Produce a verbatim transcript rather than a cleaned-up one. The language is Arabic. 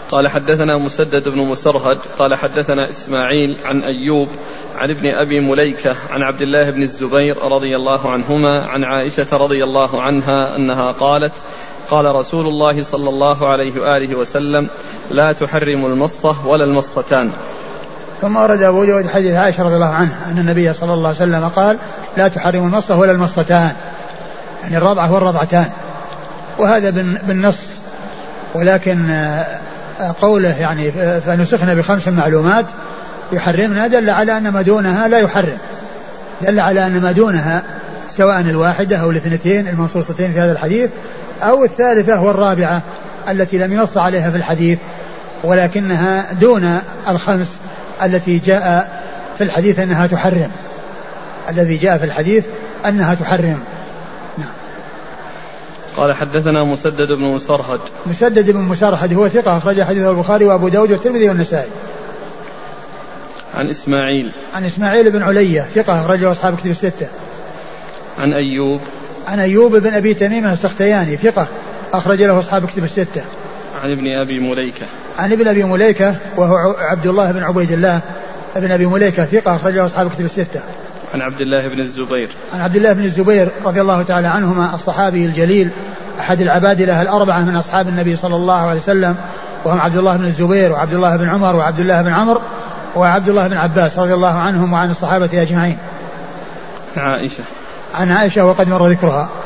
قال حدثنا مسدد بن مسرهد قال حدثنا إسماعيل عن أيوب عن ابن أبي مليكة عن عبد الله بن الزبير رضي الله عنهما عن عائشة رضي الله عنها أنها قالت قال رسول الله صلى الله عليه وآله وسلم لا تحرم المصة ولا المصتان. ثم ورد أبو داود حديث عائشة رضي الله عنها أن النبي صلى الله عليه وسلم قال لا تحرم المصة ولا المصتان، يعني الرضعة والرضعتان، وهذا بالنص. ولكن قوله يعني فنسخنا بخمس معلومات يحرمنا دل على أن ما دونها لا يحرم، دل على أن ما دونها سواء الواحدة أو الاثنتين المنصوصتين في هذا الحديث أو الثالثة والرابعة التي لم ينص عليها في الحديث ولكنها دون الخمس التي جاء في الحديث أنها تحرم، الذي جاء في الحديث أنها تحرم. نعم. قال حدثنا مسدد بن مسرهد. مسدد بن مسرهد هو ثقة أخرج حديثه البخاري وأبو داود والترمذي والنسائي. عن إسماعيل. عن إسماعيل بن علية ثقة أخرجه أصحاب كتب الستة. عن أيوب. عن أيوب بن أبي تميمة السختياني ثقة أخرج له أصحاب كتب الستة. عن ابن أبي مليكة. عن ابن أبي مليكة وهو عبد الله بن عبيد الله ابن أبي مليكة ثقة أخرج له أصحاب كتب الستة. عن عبد الله بن الزبير. عن عبد الله بن الزبير رضي الله تعالى عنهما الصحابي الجليل أحد العبادلة الأربعة من أصحاب النبي صلى الله عليه وسلم، وهم عبد الله بن الزبير وعبد الله بن عمر وعبد الله بن عمرو وعبد الله بن عباس رضي الله عنهم وعن الصحابة أجمعين. عائشة. عن عائشة وقد مر ذكرها.